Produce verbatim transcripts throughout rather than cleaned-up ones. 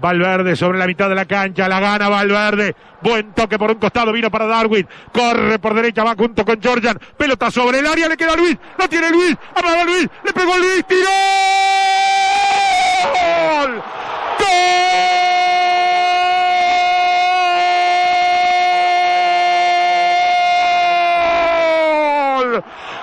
Valverde sobre la mitad de la cancha, la gana Valverde, buen toque por un costado, vino para Darwin, corre por derecha, va junto con Georgian, pelota sobre el área, le queda Luis, no tiene Luis, amaga Luis, le pegó Luis, tiró, ¡gol! ¡Gol!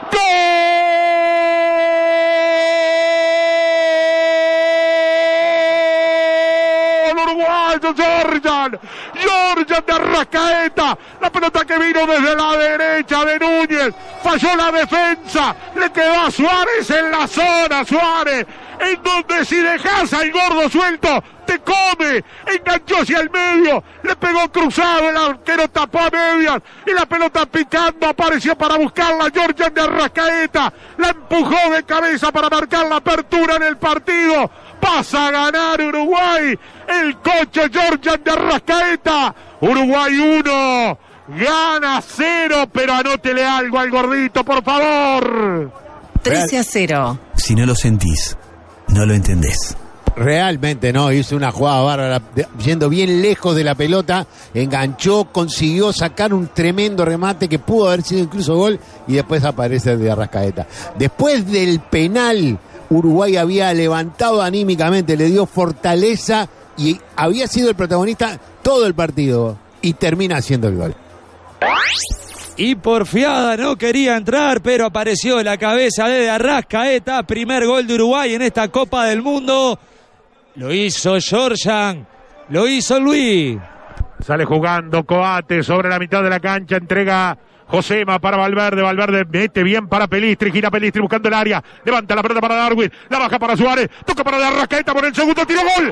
Georgian, Georgian de Arrascaeta, la pelota que vino desde la derecha de Núñez, falló la defensa, le quedó a Suárez en la zona, Suárez, en donde si dejas al gordo suelto, te come, enganchó hacia el medio, le pegó cruzado, el arquero tapó a medias, y la pelota picando, apareció para buscarla, Georgian de Arrascaeta, la empujó de cabeza para marcar la apertura en el partido, pasa a ganar Uruguay, el coche Georgian de Arrascaeta, Uruguay uno, gana cero, pero anótele algo al gordito, por favor. trece a cero. Si no lo sentís, no lo entendés. Realmente no, hizo una jugada bárbara, yendo bien lejos de la pelota, enganchó, consiguió sacar un tremendo remate que pudo haber sido incluso gol, y después aparece de Arrascaeta. Después del penal, Uruguay había levantado anímicamente, le dio fortaleza y había sido el protagonista todo el partido, y termina haciendo el gol. Y porfiada, no quería entrar, pero apareció la cabeza de Arrascaeta, primer gol de Uruguay en esta Copa del Mundo. Lo hizo Georgian, lo hizo Luis. Sale jugando Coate sobre la mitad de la cancha, entrega Josema para Valverde, Valverde mete bien para Pelistri, gira Pelistri buscando el área, levanta la pelota para Darwin, la baja para Suárez, toca para Arrascaeta por el segundo tiro, gol,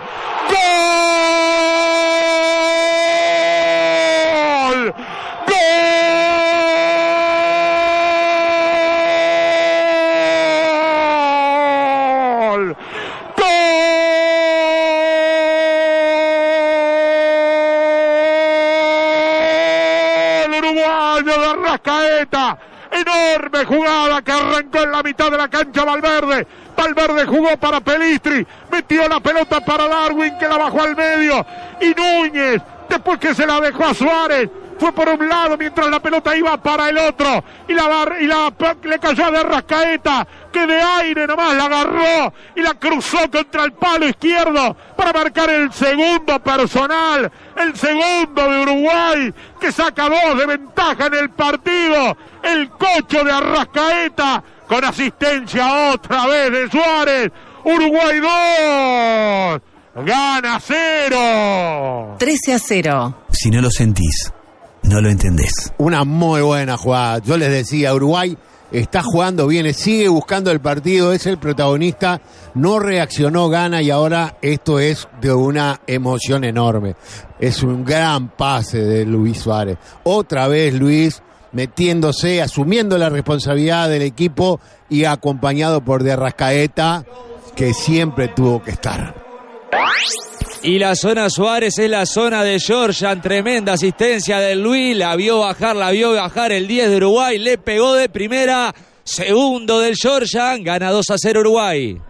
gol, gol, de Arrascaeta, enorme jugada que arrancó en la mitad de la cancha Valverde, Valverde jugó para Pelistri, metió la pelota para Darwin que la bajó al medio, y Núñez, después que se la dejó a Suárez, fue por un lado mientras la pelota iba para el otro, y la, bar, y la le cayó a Arrascaeta, que de aire nomás la agarró y la cruzó contra el palo izquierdo para marcar el segundo personal, el segundo de Uruguay, que saca dos de ventaja en el partido, el cocho de Arrascaeta, con asistencia otra vez de Suárez, Uruguay dos, gana cero. trece a cero. Si no lo sentís, no lo entendés. Una muy buena jugada, yo les decía, Uruguay está jugando bien, sigue buscando el partido, es el protagonista, no reaccionó, gana, y ahora esto es de una emoción enorme. Es un gran pase de Luis Suárez. Otra vez Luis metiéndose, asumiendo la responsabilidad del equipo y acompañado por de Arrascaeta, que siempre tuvo que estar. Y la zona Suárez es la zona de Georgian, tremenda asistencia de Luis, la vio bajar, la vio bajar el diez de Uruguay, le pegó de primera, segundo del Georgian, gana dos a cero Uruguay.